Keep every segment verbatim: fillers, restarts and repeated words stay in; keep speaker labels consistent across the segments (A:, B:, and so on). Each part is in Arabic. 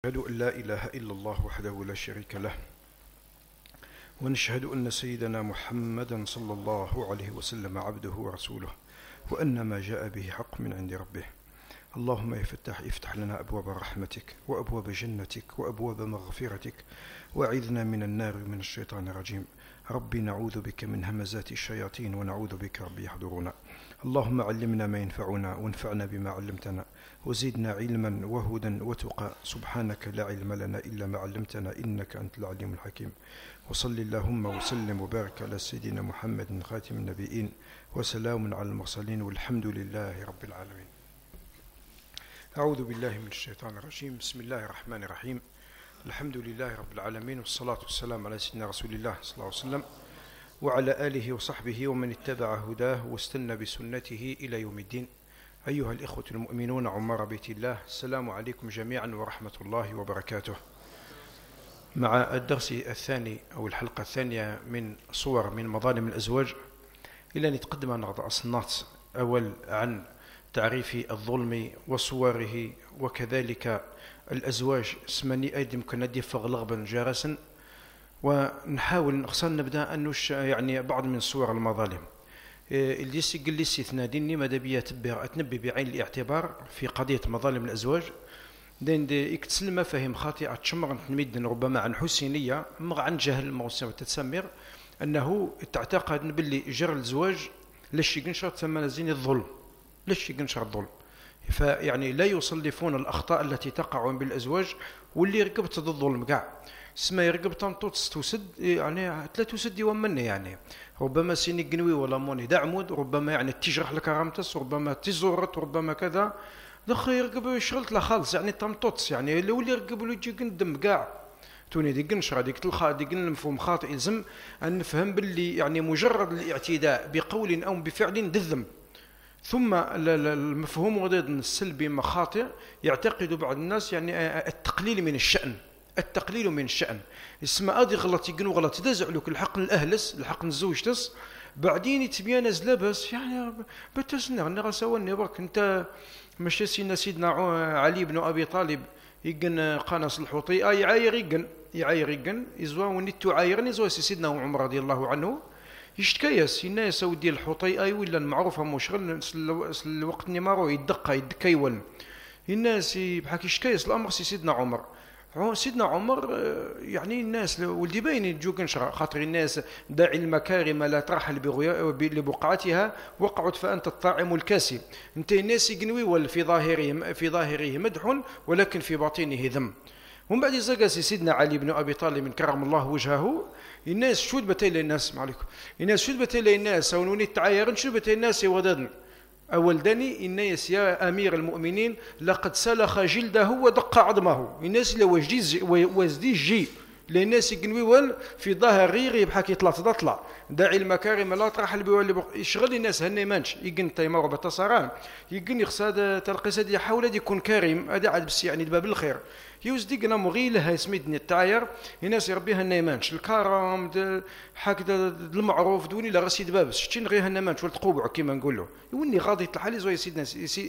A: أشهد أن لا إله إلا الله وحده لا شريك له، ونشهد أن سيدنا محمدا صلى الله عليه وسلم عبده ورسوله، وأن ما جاء به حق من عند ربه. اللهم يا فتاح افتح لنا أبواب رحمتك وأبواب جنتك وأبواب مغفرتك، وأعذنا من النار ومن الشيطان الرجيم. ربي نعوذ بك من همزات الشياطين ونعوذ بك ربي يحضرونا. اللهم علمنا ما ينفعنا وانفعنا بما علمتنا، وزدنا علما وهدى وتقى. سبحانك لا علم لنا إلا ما علمتنا إنك أنت العليم الحكيم. وصل اللهم وسلم وبارك على سيدنا محمد خاتم النبيين، وسلام على المرسلين، والحمد لله رب العالمين. أعوذ بالله من الشيطان الرجيم. بسم الله الرحمن الرحيم. الحمد لله رب العالمين، والصلاة والسلام على سيدنا رسول الله صلى الله عليه وسلم وعلى آله وصحبه ومن اتبع هداه واستنى بسنته إلى يوم الدين. أيها الإخوة المؤمنون عمار بيت الله، السلام عليكم جميعا ورحمة الله وبركاته. مع الدرس الثاني أو الحلقة الثانية من صور من مظالم الأزواج، إلى أن نتقدم نغض أصنات أول عن تعريف الظلم وصوره، وكذلك الأزواج سمني أيدي ممكن ندي فغلغبا جارسا، ونحاول خصنا نبدأ أن يعني بعض من صور المظالم اللي يسجل لي استثناء ديني ماذا بيا أتنبي بعين الاعتبار في قضية مظالم الأزواج. دين دي يكتسل مفاهيم خاطئة تشمر نتمد ربما عن حسينية مغ عن جهل موسم تتسمر أنه تعتقد باللي جر الزواج ليش ينشر ثم زين الظلم، ليش ينشر الظلم، فيعني لا يصلفون الأخطاء التي تقع بالأزواج واللي رقبت ضد الظلم كاع سما يرقب تنطوط تسد يعني لا تسد ومني، يعني ربما سيني قنوي ولا موني دعمود، ربما يعني تجرح لك رامتس، ربما تزورت، ربما كذا دخل يرقب شغلت لا خالص يعني تنطوط، يعني لو اللي يرقب له يجي قندم كاع توني ديك نشرة ديك تلخا ديك المفهوم خاطئ. يلزم أن نفهم باللي يعني مجرد الاعتداء بقول أو بفعل ذذم، ثم المفهوم غضيض السلبي مخاطئ يعتقد بعض الناس يعني التقليل من الشأن، التقليل من الشأن اسمه أدي غلط يقنو غلط تدزع لك الحق الأهلس الحق الزوج تس بعدين يتبين نزله بس يعني بتسنى نغسوني برك انت مش سيدنا سيدنا علي بن أبي طالب يقن قانص الحوطي أي يعاير يقن يعاير يقن يزوا ونتو عايرني زوا سيدنا عمر رضي الله عنه يشتكيس الناس ودي الحوطي أي ولا المعروفة مشغل الوقت نمارو يدقى يدكيون الناس بحكي يشتكيس الأمر سيدنا عمر. سيدنا عمر يعني الناس ولدي باين يجو كنشرا خاطر الناس داعي المكارم لا ترحل لبقعتها وقعت فأنت الطاعم الكاسي. انت الناس يقنوي ولا في ظاهره في ظاهره مدح ولكن في باطنه ذم. ومن بعد زقاس سيدنا علي بن أبي طالب كرم الله وجهه الناس شو بتاي الناس معليكم الناس شو بتاي الناس ونوني تعايرن شو بتاي الناس وددن أول دني الناس يا أمير المؤمنين لقد سلخ جلده ودق عظمه. الناس اللي وجدي وزدي جي للناس يقنوي في ظهر غيري بحكي يطلع تطلع داعي المكارم لا طرح اللي يشغل الناس هني مانش يقن تيمر بتصران يقن يخساد تلقيساد يحاول يكون كريم هذا عاد بس يعني باب الخير يوزدي قنا مغيله يسميدني التعاير الناس يربيها النيمانش الكرم هكذا المعروف دوني لا غسيد بابس شتين غير النيمانش والتقوبع كيما نقولوا يوني غاضي الحالي زوي سيدنا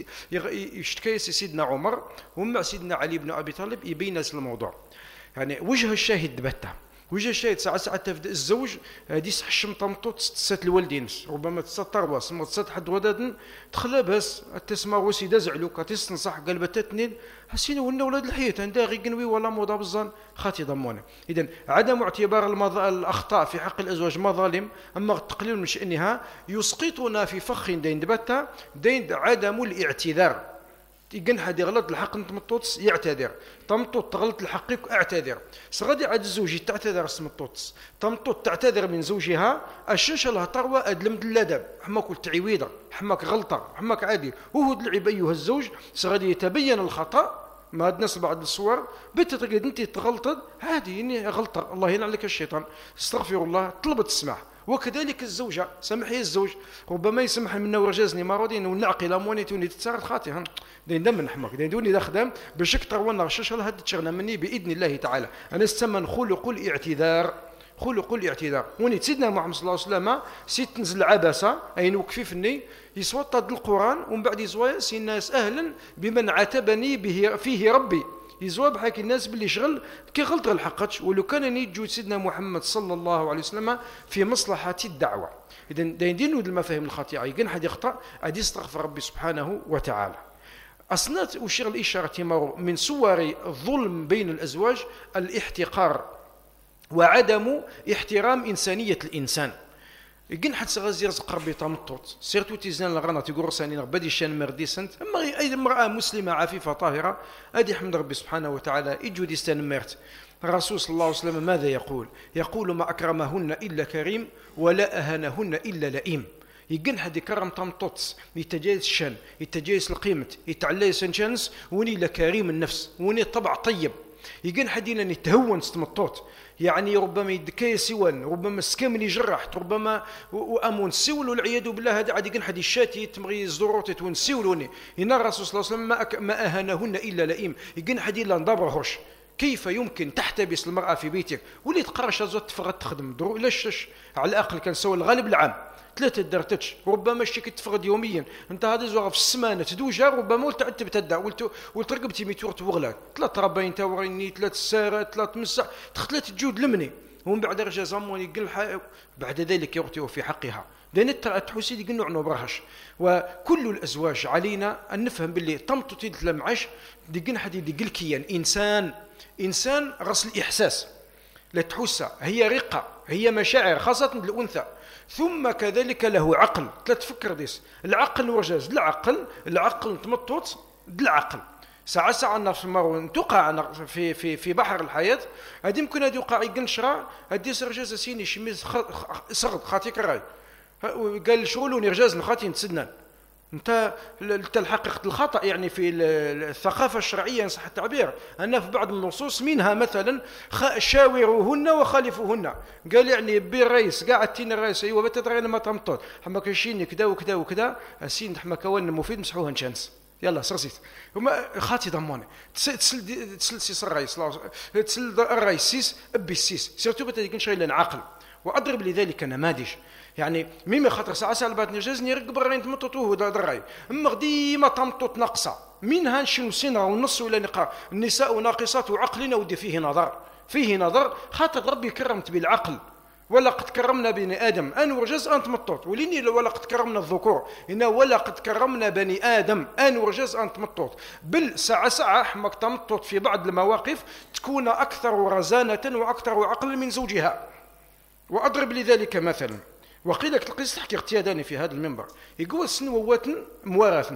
A: يشتكي سيدنا عمر ومع سيدنا علي بن ابي طالب يبين ناس الموضوع. يعني وجه الشاهد بتا وجه الشاهد ساعة ساعة تبدأ الزوج هذه حشم طمطوط تسات الوالدين ربما تسات ترباس ما تسات حد ودادن تخلى بس تسمع وسيدة زعلوك تستنصح قلبتتنين حسين ولنا ولاد الحياة عندها غي قنوي ولا موضع بالظن خاتي ضمونه. إذن عدم اعتبار المض... الأخطاء في حق الأزواج مظالم أما التقليل من شأنها يسقطنا في فخ دين دبتا دين عدم الاعتذار. يقن حد يغلط الحق تمطوطس يعتذر تمطوط تغلط الحقيق اعتذر صغدي عاد زوجي تعتذر سمطوطس تمطوط تعتذر من زوجها الشنش لها تروى ادلمد الادب حماك تعويضه حماك غلطه حماك عادي وهو دلعب ايها الزوج صغدي يتبين الخطا ما هاد ناس بعض الصور بتتقد انت تغلطت عادي اني غلطه الله يلعن عليك الشيطان استغفر الله طلبت تسمع. وكذلك الزوجة سمح لي الزوج ربما يسمح منا ورجازني ما رودين ونعقل امونيتوني تتصرف خاطئا دين دم نحمك دين دوني دخدم بشك ترونا غشش الله هاد تشغلنا مني باذن الله تعالى. انا استمن خلق الاعتذار خلق الاعتذار وني سيدنا محمد صلى الله عليه وسلم سيت تنزل عبسه اين وكفيفني يصوت القران ومن بعد يزوي الناس اهلا بمن عاتبني به فيه ربي يزوى بحكي الناس باللي شغل كي غلط الحقتش، ولو كان يجو سيدنا محمد صلى الله عليه وسلم في مصلحة الدعوة. إذا داين ود المفاهيم الخاطئة يقن حد يخطأ أدي يستغفر ربي سبحانه وتعالى. أصنات وشغل الإشارة من صور الظلم بين الأزواج الاحتقار وعدم احترام إنسانية الإنسان. يقن حد سغزير قربي تمطوط سيرتو تيزان لغانا تيقول ساني بدي شان مردي سنت اما اي امراه مسلمه عفيفه طاهره ادي حمد ربي سبحانه وتعالى يجود يستنمرت. الرسول صلى الله عليه وسلم ماذا يقول؟ يقول ما اكرمهن الا كريم ولا اهانهن الا لئيم. يقن حد يكرم تمطوط يتجايز الشان يتجايز القيمه يتعلي سنشانس وني لكريم النفس وني طبع طيب. يقن حدينا نتهون ستمطوط يعني ربما يدكي سوان ربما سكامل يجرح ربما وامون سول والعياذ بالله. هذا عاد يقن حد الشاتي تمغي زدروتي تون سولوني هنا الرسول صلى الله عليه وسلم ما, أك... ما اهانهن الا لئيم. يقن حد لا ندبرهوش كيف يمكن تحتبس المراه في بيتك ولي تقرش زوت تفغد تخدم درو لاش على الاقل كان سوى الغالب العام ثلاثه درتش ربما شي كتفقد يوميا انت هذه زوغ في السمانه تدوجها ربما ولت تبتدع ولت ولترقبتي ميتور توغلاك ثلاث رباين تاوريني ثلاث سارات ثلاث مسح تختلات جود لمني ومن بعد رجع زمون يقل بعد ذلك يغتي في حقها دين تحوسي يقول نوع نبرهش. وكل الازواج علينا ان نفهم باللي طمطو تيد لمعش ديقن حد يقل كيان انسان انسان رأس الاحساس لا تحسها هي رقه هي مشاعر خاصه الانثى ثم كذلك له عقل. تفكر ديس العقل ورجاز العقل العقل تمطوط العقل ساعة ساعة تقع في في في بحر الحياة هذه يمكن هذه يوقع يقنشرا هذه رجاز سيني شميز صغد خاطيك راي قال شغلوني رجاز الخاتين تسدنا انت الحقيقة الخطأ يعني في الثقافة الشرعية إن صح التعبير أن في بعض النصوص منها مثلا شاوروهن وخالفوهن قال يعني بالرئيس قاعد تين الرئيس أيوة بتتغير ما تمطط حما كشيني كذا وكذا وكذا السين حما كوان مفيد مسحوها نشانس يلا سرزيت هما خاطي ضموني تسل تسل سيس الرئيس تسل الرئيس سيس ابي السيس سيرتو بتديك شيء لنا عقل. واضرب لذلك نماذج يعني مما خاطر ساعه ساعه بات نجازني رقب الرين تمططوه دراي اما ديما تمطط ناقصه منها نشنو سنه ونص ولا نقا النساء ناقصات وعقلنا ودي فيه نظر فيه نظر خاطر ربي كرمت بالعقل ولقد كرمنا بني ادم ان ورجز انت مطوط وليني ولقد كرمنا الذكور هنا ولقد كرمنا بني ادم ان ورجز انت مطوط بل ساعه ساعه حمك تمطط في بعض المواقف تكون اكثر رزانه واكثر عقل من زوجها. واضرب لذلك مثلا وقيل لك القصه تحكي اغتياداني في هذا المنبر يقول سنوات موارث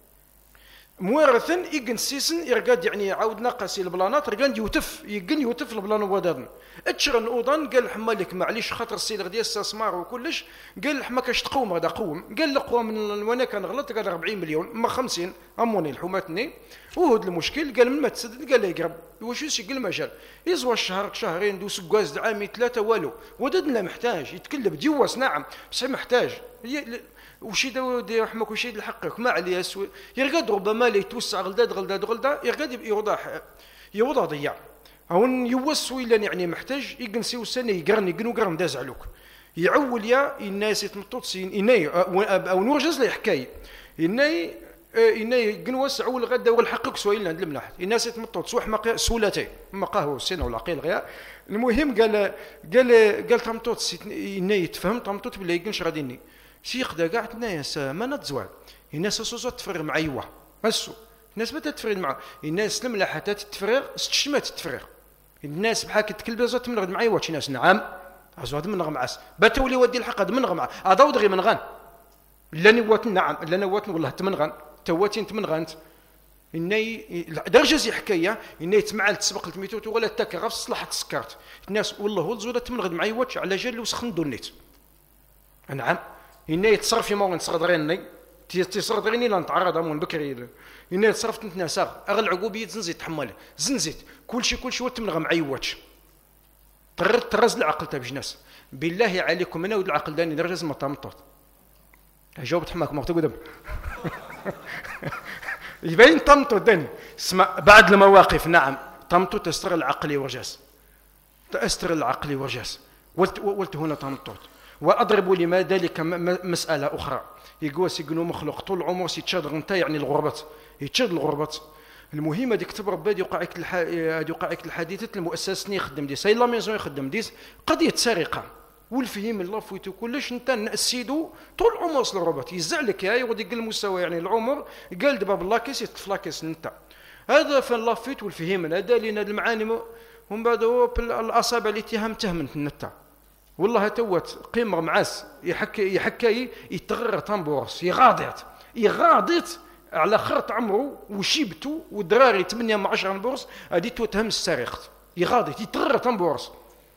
A: موارثا يقن سيسن يرقاد يعني عاود ناقص البلانات رقاد يوتف يقن يوتف البلان ودادن اتشرن اوضان قال حمالك معليش خاطر السيلغ ديال الاستثمار وكلش قال حما كاش تقوم هذا قوم قال لقوا من وانا كان غلط قال أربعين مليون ما خمسين اموني الحوماتني وهذا المشكل قال من ما تسدد قال لي يقرب واش يشق المجال يزوى الشهر شهرين دوس كواز عامي ثلاثه والو ودادنا محتاج يتكلم ديواس نعم بس محتاج وشي داو حماك وشي الحقك ما عليه سوي يرقد ربما لي يتوسع غلداد غلداد غلدا يرقد يوضح يوضع ضيع او يوسوي لان يعني محتاج يقنسي وسنه يقرن يقنو قرن داز علوك يعول يا الناس يتمطوطسين اناي او نورجز لي حكايه اناي اناي قنوس عول غدا والحقك سويل عند المناح الناس يتمطوط سوح ما سولتي ما قهوه السنه ولا قيل غيا المهم قال قال قال تمطوط اناي تفهم تمطوط بلا يقنش غاديني شيخ دا قاعد الناس ما نتزوال الناس سوسو تفرغ مع ايوه مسو الناس بدات تفرغ مع الناس لملا حتى تتفرغ ستشمات تتفرغ الناس بحال كتكلب زات من غد مع ايوه شي ناس نعم ازواد من غمعس باتولي ودي الحق من غمع اضاود غي من غان لا نوات نعم لا نوات والله تمنغان تواتين تمنغانت اني درجه حكايه اني تمعل تسبق الميتوت ولا تاك غير صلاح تسكرت الناس والله ولزوده تمنغد مع ايوه على جال وسخندو النيت نعم إني يتصرف في موين تصرف غيرني تصرف غيرني لا نتعرض من بكري إني تصرفت نتناسى أغل العقوبية زنزيت تحمل زنزيت كل شيء كل شيء وتمنغ معيواتش ترد ترز العقل تاع بجناس بالله عليكم أنا ود العقل داني درجة ما تمطط جاوبت حماك ما تقدم يبين تمطط داني اسمع بعد المواقف نعم تمطط تستر العقل ورجاس تستر العقل ورجاس ولت ولت هنا تمطط. واضرب لما ذلك مساله اخرى يقول سيقولوا مخلوق طول عمره سيتشاد غنتا يعني الغربه يتشاد الغربه المهم هذيك تبرب هذه يوقع لك هذه يوقع لك الحادثه المؤسسه يخدم دي ساي لا ميزون يخدم ديس قضيه سرقه والفهم الله فويتو كلش انت السيدو طول عمره وصل الرباط يزع لك هاي ودي قال المستوى يعني العمر قال دابا باللاكيس يتفلاكيس انت هذا فين لافيت والفهم هذا لنا المعاني ومن بعد هو الاصابع اللي تهم تهمنت نتا والله توت قيمه معاس يحكي يحكي يتغرر تنبورس يغاضيت يغاضيت على خرط عمره وشيبته ودراري ثمانية من عشرة بورس هذه توتهم السرقت يغاضي يتغرر تنبورس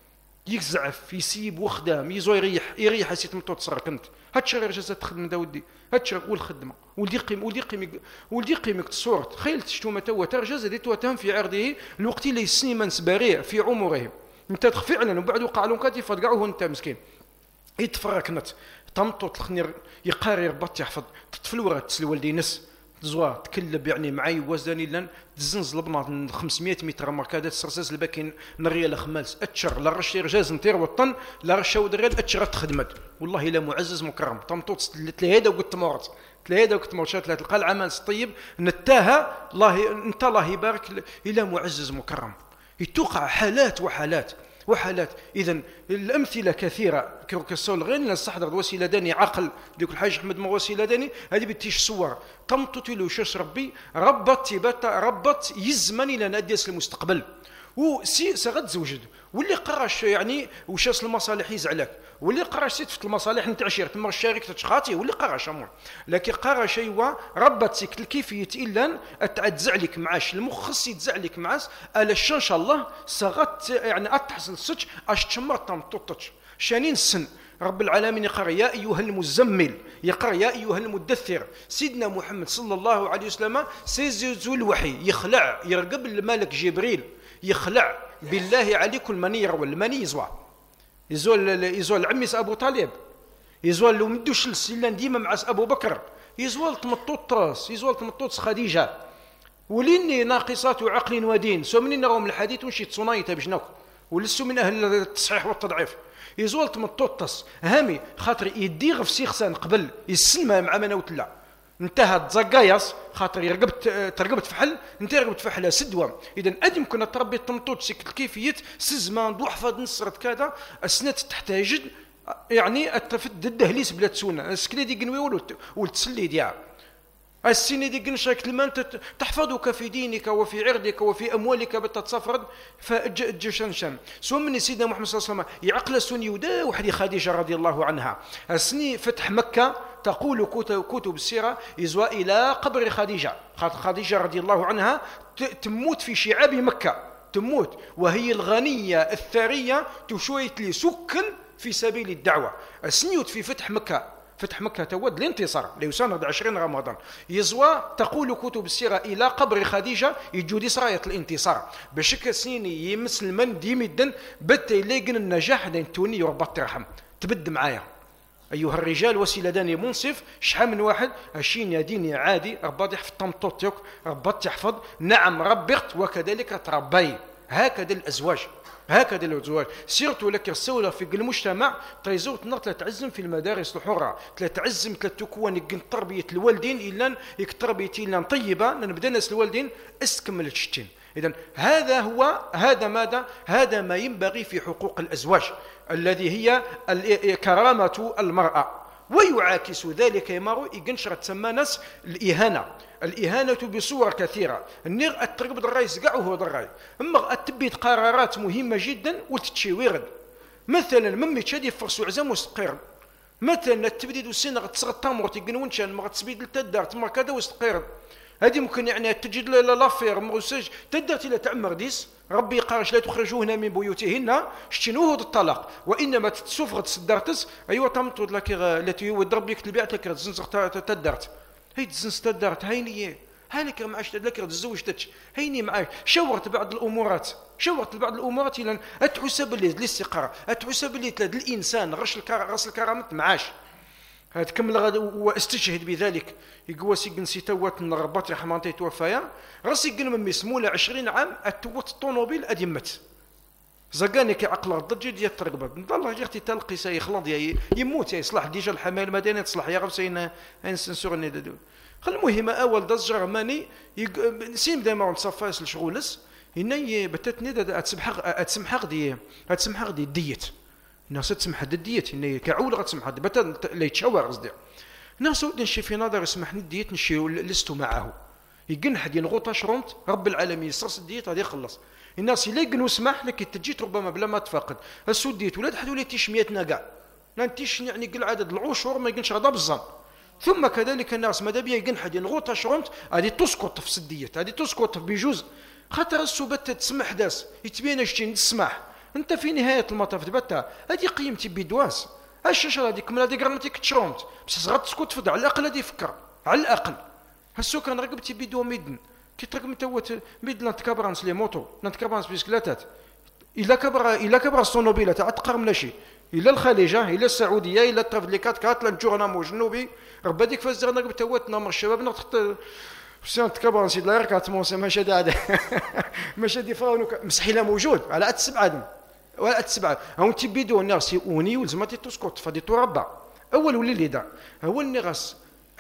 A: يزعف يسيب وخدام يزو يريح يريح سيت مطوط تصرك انت هاتشري رجال تخدم دا ودي هاتشري والخدمه ولدي قيم ولدي قيم ولدي قيمك تصورت خيل تشتومه تو ترجع زادت وتهم في عرضه الوقت اللي يسني من سباريع في عمره انت فعلا وبعد وقع لهم كاتي فدقعوه انت مسكين يتفرك نت تمطوط الخنير يقاري ربط يحفظ تطفل ورا تسلي والدي نس زوا تكلب يعني معي وزني لان تزنز لبنان خمسمية متر مركادات سرساس الباكين نريا لخمالس اتشر لا رش رجاز نطير وطن لا رش ودريد اتشر تخدمت والله لا معزز مكرم تمطوط تلهيدا وقلت مورت تلهيدا وقلت مورشات تلقى العمل طيب نتاها الله انت الله يبارك الى معزز مكرم يتوقع حالات وحالات وحالات اذا الامثله كثيره كالصول غير نستحضر وسيله داني عقل ديك الحاج احمد ما وسيله داني هذه بتيش صور تمطط له شاش ربي ربط تبات ربط يزمن الى ناديس المستقبل وسي سغد زوجد واللي قراش يعني وشاس المصالح يزعلك واللي قراش سيت في المصالح نتاع عشيره تما الشريك تشخاطي واللي قراش امور لكن قرا شيء ربط سيك الكيفيه الا اتزعلك معاش المخ يتزعلك معاس الا ان شاء الله سغت يعني اتحصل سج اش تشمر تمططش شانين السن رب العالمين يقرأ يا أيها المزمل يقرأ يا أيها المدثر سيدنا محمد صلى الله عليه وسلم سيزول الوحي يخلع يرقب الملك جبريل يخلع بالله عليكم المني يروى المني يزوى يزول يزول عميس أبو طالب يزول لو مدوش السلان ديما مع أبو بكر يزول تمطوط راس يزول تمطوط خديجة وليني ناقصات عقل ودين سو منين نراهم الحديث ونشي تصنايته بجناك ولسوا من أهل التصحيح والتضعيف يزول تمطوطس هامي خاطر يديغ في سيخسان قبل يسلم مع منوت لا انتهى تزقايص خاطر يرقبت ترقبت فحل انت رقبت فحله سدوه اذا ادم كنا تربي تمطوط سيك كيفيه سزمان دوحفظ نصرت كذا اسنات تحتاج يعني التفد الدهليس بلا تسونا سكلي دي قنوي والتسلي ديال السنة دي قنشك لما أنت تحفظك في دينك وفي عرضك وفي أموالك بتتصفرد فجشنشن سو من سيدنا محمد صلى الله عليه وسلم يعقل السني ودا وحدي خديجة رضي الله عنها السني فتح مكة تقول كتب السيرة يزوى إلى قبر خديجة خديجة رضي الله عنها تموت في شعاب مكة تموت وهي الغنية الثرية تشويت لي سكن في سبيل الدعوة السنيوت في فتح مكة فتح مكة تود الانتصار ليساند عشرين رمضان يزوى تقول كتب السيرة إلى قبر خديجة يجودي سراية الانتصار بشكل سيني يمس المن ديمدا بت يلاقن النجاح دين توني يربط ترحم تبد معايا أيها الرجال وسيلة داني منصف شحال من واحد أشين يا ديني عادي ربط يحفظ طمطوطيك ربط يحفظ نعم ربقت وكذلك تربي هكذا الأزواج هكذا الزواج سيرت لك السولة في المجتمع تيزور تنقل تعزم في المدارس الحرة تعزم تكون تربية الوالدين إلا تربية إلا طيبة نبدأ ناس الوالدين استكمل الشتين إذن هذا هو هذا ماذا هذا ما ينبغي في حقوق الأزواج الذي هي كرامة المرأة ويعاكس ذلك يمارو يقنشر تسمى ناس الإهانة الإهانة بصور كثيرة النير الترقب الرئيس قاع وهو الرأي أما التبيت قرارات مهمة جدا وتتشويرد مثلا ممي تشادي فرسو عزام وستقير مثلا التبديد والسنة تصغى التامر تيقنونشان ما تسبيد التدار تما كذا وستقير هذه ممكن يعني تجد لافير مرسج تدرت الى تعمر ديس ربي قارش لا تخرجوهن من بيوتهن شتنوه الطلاق وانما تسفغت صدرتس ايوا تمطود لك التي ود ربي يكتب لك تزنز تدرت هي تزنز تدرت هيني هانيك معاش لك تزوجتش هيني معاش شورت بعض الامورات شورت بعض الامورات لان اتحسب لي الاستقرار اتحسب لي الانسان غش راس الكرامه معاش هاد كمل غادي واستشهد بذلك يقوى سيقن سيتوات الرباط رحمانتي توفايا راسي قن من مسمولة عشرين عام اتوت الطونوبيل ادمت زقاني كي عقل الضجي ديال الترقبه نضل غير تلقي سي خلاص يموت يصلح ديجا الحمايه المدنيه تصلح يا غير سنسور ندو. المهم اول دز جرماني سيم دائما نصفاس الشغولس هنا بتاتني تسمح تسمح غدي تسمح غدي ديت الناس تسمح ديت هنا كعول غتسمح بتا لا يتشاور قصدي ناس نشي في نظر يسمحني ديت نشي لست معه يقنح دي نغوطا شرونت رب العالمين يسرس ديت غادي يخلص الناس اللي يقنوا سمح لك تجيت ربما بلا ما تفقد السوديت ولاد حد ولا تيش ميتنا كاع لا تيش يعني قل عدد العشور ما يقنش غدا بالظن. ثم كذلك الناس ماذا بيا يقن حد ينغوطا شرونت غادي تسقط في سديت غادي تسقط بجزء خاطر السوبت تسمح داس يتبين شتي تسمح انت في نهايه المطاف تبتا هذه قيمتي بدواس اش هذيك من هذيك رمتك تشرونت بس غتسكت فد على الاقل هذه فكر على الاقل هسو كان رقبتي بدو ميدن كي ترقم توت ميدن تكبرانس لي موتو نتكبرانس بيسكلاتات الا كبر الا كبر الصنوبيله تاع تقرم لا شيء الى الخليجه الى السعوديه الى التفليكات كات لنجورنا جنوبي ربا ديك فاز رقب توت نمر الشباب نخط سنت كبران سيد لا يركات موسى ماشي دادا ماشي دي فاونو مسحيله موجود على ات سبعه ولا ات سبعه هون تبيدو الناس يوني ولزمتي تسكت فدي تربع اول ولي اللي دا هو النغاس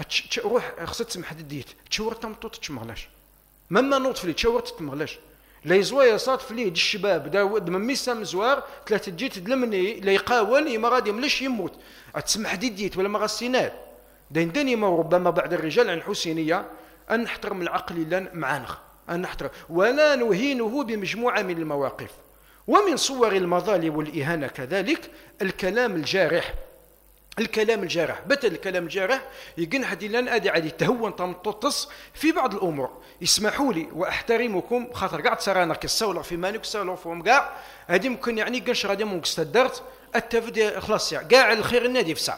A: روح خصك تسمح ديت تشاور تمطوط تشمغلاش مما نوض فلي تشاور تتمغلاش لا يزوي صات فلي الشباب داود من ميسام زوار ثلاثه جيت دلمني لا يقاوني ما غادي ملاش يموت تسمح ديت ولا ما غاسينات دين دني ما ربما بعد الرجال عن الحسينيه أن نحترم العقل لن معانخ أن نحترم ولا نهينه بمجموعة من المواقف. ومن صور المظالم والإهانة كذلك الكلام الجارح الكلام الجارح بتل الكلام الجارح يقن حدي لن أدي عادي تهون تمططس في بعض الأمور اسمحوا لي وأحترمكم خاطر قاعد سرانا كالسولة في مانك سولة فهم قاع هذه ممكن يعني قنش غادي ممكن استدرت التفدي خلاص يعني قاع الخير النادي في ساعة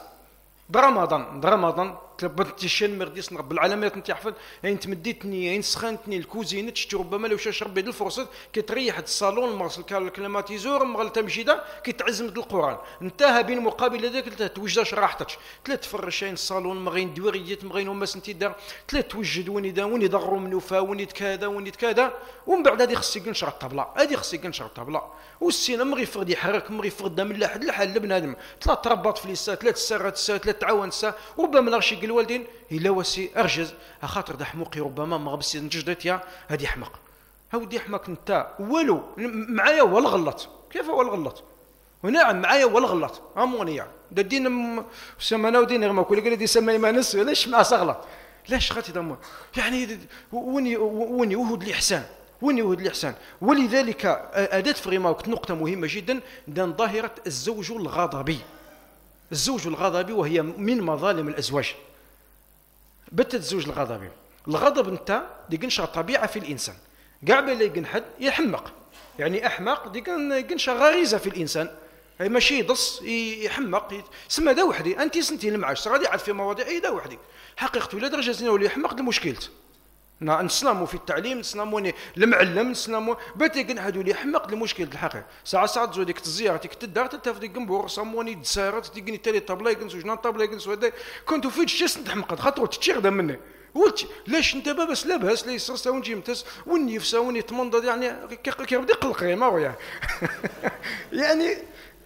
A: برمضان برمضان تلبنت الشن مرديس رب العالمين انت حفظ يعني تمديتني يعني سخنتني الكوزينه تشتي ربما لو شاش ربي الفرصه كتريح الصالون المغسل الكليماتيزور مغل تمشيده كتعزمد القران انتهى بين مقابل هذاك توجداش راحتك ثلاث فرشين الصالون مغين دويريت مغين وما سنتي دار ثلاث توجد وني دا وني ضغروا منوفا وني كذا وني كذا ومن بعد هذه خصك نشرب الطبله هذه خصك نشرب الطبله والسينا مغي فقد يحرك مغي فقد من لحد لحد لبنادم ثلاث تربط في لسات ثلاث ساعات ثلاث تعاون ساعه ربما نرشي الوالدين الا وسي ارجز خاطر ده حمقي ربما ما غبسي نجدت يا هذه حمق هودي حمق انت ولو معايا ولا غلط كيف هو الغلط ونعم معايا ولا غلط امونيا ده الدين سمانا ودين غير ما كل قال دي سمي ما نس ليش مع صغلط ليش خاطي دم يعني وني وني وهد الاحسان وني وهد الاحسان ولذلك اداه فريما وقت نقطه مهمه جدا دان ظاهره الزوج الغضبي الزوج الغضبي وهي من مظالم الازواج بت الزوج الغضبي الغضب انت دي قنشا طبيعه في الانسان كاع بلا يقن حد يحمق يعني احمق دي قنشا غريزه في الانسان اي ماشي يضص يحمق سما دا وحدي انت سنتي المعاش غادي عاد في مواضيع اي دا وحدي حقيقته لا درجه زين ولا يحمق المشكلت نسلموا في التعليم نسلموا المعلم نسلموا بات يقن حد ولا يحمق المشكل الحقيقي ساعه ساعه تزود ديك الزياره ديك تدار تتفدي جنبور صموني دسارت تيقني تالي طابله يقنسوا جنا طابله يقنسوا هذا كنتو في الشيس نتحمق خاطر تشيغ مني قلت ليش انت بس لاباس لي صرت ونجي متس ونيفسا وني تمنض يعني كيبدا يقلق ما هو يعني يعني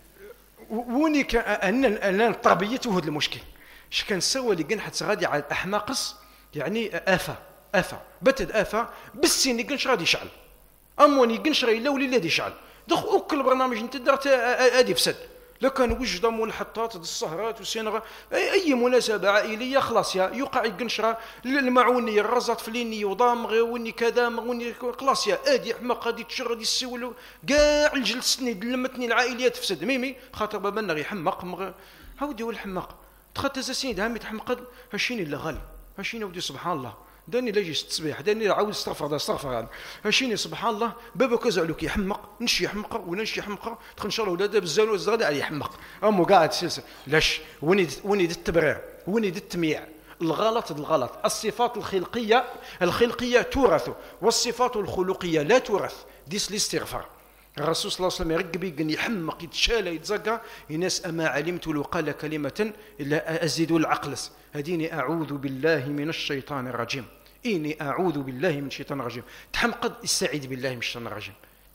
A: وني كان ان الطربيه وهد المشكل اش كان سوى اللي كان حتى غادي على الاحماقس يعني افه افه بتد افه بالسين يقنش غادي يشعل اموني يقنش غير لا ولي لا يشعل دخ وكل برنامج انت درت ادي فسد لو كان وجد ملحطات السهرات والسينغ اي مناسبه عائليه خلاص يا يوقع يقنشرا المعونيه الرزات فليني وضامغ وني كذا وني خلاص يا ادي حماق غادي تشغل غادي يسولوا كاع الجلسني لمتني العائليه تفسد ميمي خاطر بابا غير حماق هاودي هو الحماق تخات سيد هامي تحمق هاشيني لا غالي هاشيني ودي سبحان الله داني لاجي التصبيح داني عاود استغفر هذا استغفر هذا هاشيني سبحان الله بابا كزعلوك يحمق نشي يحمق ونشي يحمق ان شاء الله ولاد بزانو الزغد عليه يحمق امو قاعد سلسل لاش وني وني التبرير وني التمييع الغلط الغلط الصفات الخلقيه الخلقيه تورث والصفات الخلقيه لا تورث ديس الاستغفار الرسول صلى الله عليه وسلم يرقب يقن يحمق يتشالى يتزقى الناس اما علمت لو قال كلمه الا ازيد العقل هديني اعوذ بالله من الشيطان الرجيم إني أعوذ بالله من الشيطان الرجيم تحمقد استعيذ بالله من الشيطان الرجيم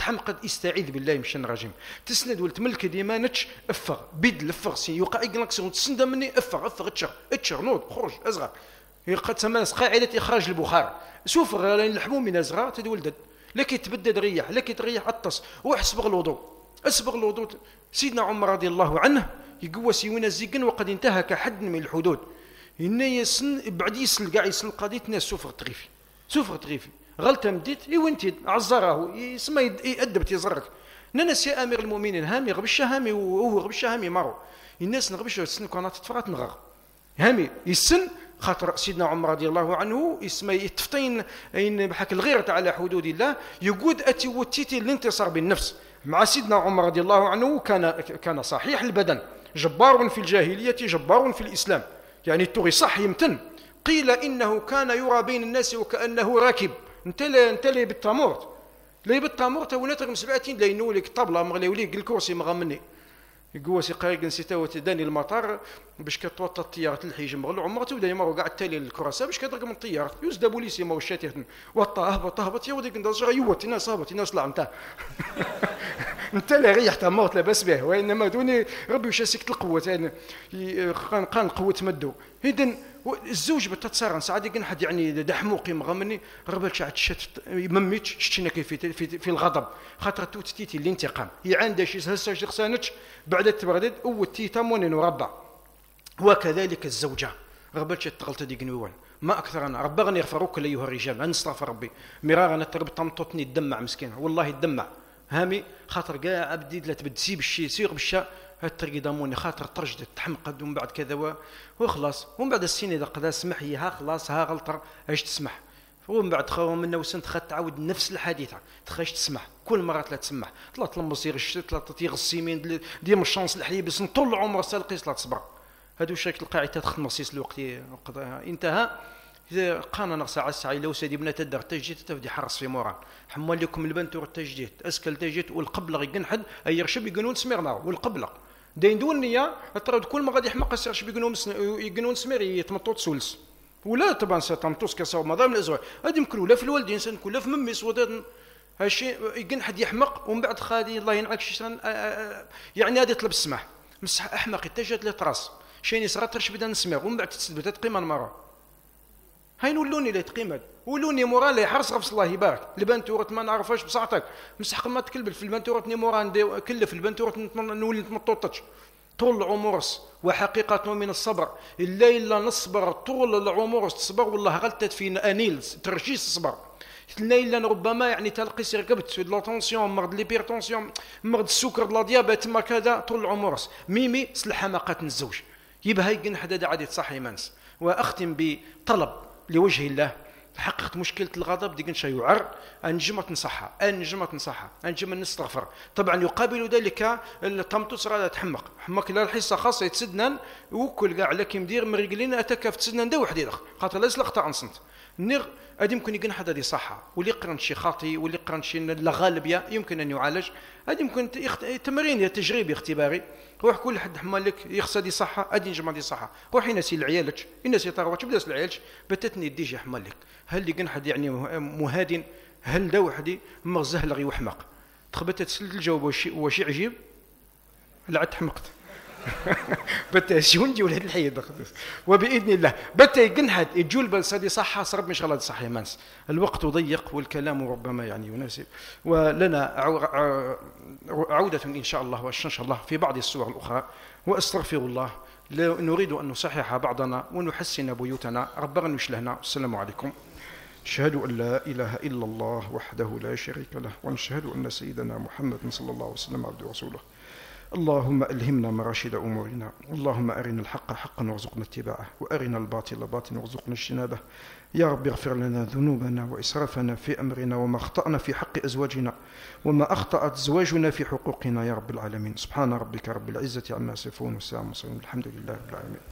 A: تحمقد استعيذ بالله من الشيطان الرجيم تسند ولتملك ديما نتش افغ بيد الفغ سي يوقع يقلق تسند مني افغ افغ اتشر اتشر نوض خرج ازغر يقد تمارس قاعده اخراج البخار شوف نلحمو من ازغر تدولدد لكي تبدد ريح لكي تريح عطس واحسبغ الوضوء اسبغ الوضوء. سيدنا عمر رضي الله عنه يقوى سيونا الزيقن وقد انتهك حد من الحدود إنه يسن بعد يسل قاع يسل قضية ناس سوفر تغيفي سوفر تغيفي غلطة مديت يوانتي عزاره يسمى يأدب تيزرك ناس يا أمير المؤمنين هامي غبش هامي وهو غبش هامي مارو الناس نغبش السن كانت تفرات نغر هامي يسن خاطر سيدنا عمر رضي الله عنه اسمه يتفتين إن بحك الغيرة على حدود الله يقود أتي وتيتي الانتصار بالنفس. مع سيدنا عمر رضي الله عنه كان كان صحيح البدن جبار في الجاهلية جبار في الإسلام يعني التغي صح يمتن قيل إنه كان يرى بين الناس وكأنه راكب انت لا انت لي بالتامورت لي بالتامورت ونتر مسبعتين لا ينولك طبلة مغليوليك الكرسي مغمني يقوى سي قايق نسيتو تداني المطار باش كتوطى الطياره الحيج مغل عمر تبدا يمروا كاع التالي الكراسه باش كترقم الطياره يوزد بوليسي ما وشاتي وطا هبط هبط يا ودي كندز يوت الناس هبط الناس طلع انت انت اللي ريحت موت لاباس به وانما دوني ربي واش سكت القوه يعني قان قوه مدو اذا الزوج بتتصارن ساعات يقن حد يعني دحموقي مغمني ربك شعت شت مميت شتينا كيف في, في, في الغضب خاطر توتيتي الانتقام هي عندها شي هسه شخصانك بعد تبردد او تيتامون وربع وكذلك الزوجه ربك تغلط ديك نوان ما اكثرنا ربغني يغفروك ايها الرجال نستغفر ربي مرارا ترب طمطتني الدمع مسكينه والله الدمع هامي خاطر كاع بدي لا تبدسي بالشي سيغ بالشا الطريق داموني خاطر ترجدت تحمقد ومن بعد كذا وخلاص ومن بعد السنه اذا قدا سمح لي ها خلاص ها غلطر اش تسمح ومن بعد خاو منا وسنت خد تعاود نفس الحديثه تخاش تسمح كل مره لا تسمح طلعت لمص يغش طلعت يغص يمين ديما الشانس الحليب بس طول عمر سالقيس لا تصبر هادو شكل القاعده تخدم مصيص الوقت انتهى إذا قانا ساعة ساعة لو سيدي بنا تدر تجديد تبدي حرص في موران حمال لكم البنت والتجديد أسكل تجديد والقبلة يقنحد أي يرشب يقنون سميرنا والقبلة دين دون نية ترى كل ما غادي يحمق يرشب يقنون يقنون سمير يتمطوط سولس ولا طبعا ستمطوس كسر مضام الأزواج هذه يمكن ولا في الوالدين سن كلها في مميس وداد هالشيء يقنحد يحمق ومن بعد خادي الله ينعك شيء يعني هذه يطلب السماح مسح أحمق يتجد لطراس شيء يصغر ترشب بدنا نسمير ومن بعد تثبت تقيم المرأة هاي نولوني اللي تقيمد ولوني مورا لي حرص غفص الله يبارك البنتورات ما نعرفهاش بصحتك مسح ما تكلبل في البنتورات ني مورا كلف البنتورات نولي نتمطوطش طول العمرس وحقيقة من الصبر إلا إلا نصبر طول العمرس تصبر والله غلطت فينا أنيل ترجيس الصبر إلا إلا ربما يعني تلقي سير كبت لا طونسيون مرض ليبيرتونسيون مرض السكر لا ديابيت ما كذا طول العمرس ميمي سلحماقات الزوج يبقى هاي قن حدا عادي تصحي مانس وأختم بطلب لوجه الله حققت مشكلة الغضب ديك نشا يعر أنجمة نصحها أنجمة نصحها أنجمة نستغفر طبعا يقابل ذلك الطمطوس راه تحمق حمق لا الحصة خاصة يتسدنا وكل كاع على كيم دير مريقلين أتكاف تسدنا ندا وحدي دخ خاطر لا يسلق نصنت نيغ هذه يمكن يقن حدا دي صحة واللي قرن شي خاطي واللي قرن شي لا غالبية يمكن أن يعالج هذه يمكن تمرين تجريبي اختباري روح كل حد حمالك يخص دي صحة أدي نجمع دي صحة روح ينسي العيالك ينسي طارواتك بداس العيالك بتتني ديجي حمالك هل يقن حد يعني مهادن هل دا وحدي مغزه لغي وحمق تخبت تسل الجواب وشي وشي عجيب لا تحمقت بتا شونجي ولا الحيد وباذن الله بتا يقنحد يجول بلسدي صحه صرب مش غلط صحيح مانس الوقت ضيق والكلام ربما يعني يناسب ولنا عوده ان شاء الله وان شاء الله في بعض الصور الاخرى واستغفر الله نريد ان نصحح بعضنا ونحسن بيوتنا ربنا نشلهنا. السلام عليكم. نشهد ان لا اله الا الله وحده لا شريك له ونشهد ان سيدنا محمد صلى الله عليه وسلم عبده ورسوله. اللهم ألهمنا مراشد أمورنا اللهم أرنا الحق حقا وارزقنا اتباعه وأرنا الباطل باطلا وارزقنا اجتنابه. يا رب اغفر لنا ذنوبنا وإسرافنا في أمرنا وما أخطأنا في حق أزواجنا وما أخطأت أزواجنا في حقوقنا يا رب العالمين. سبحان ربك رب العزة عما يصفون والسلام على المرسلين الحمد لله رب العالمين.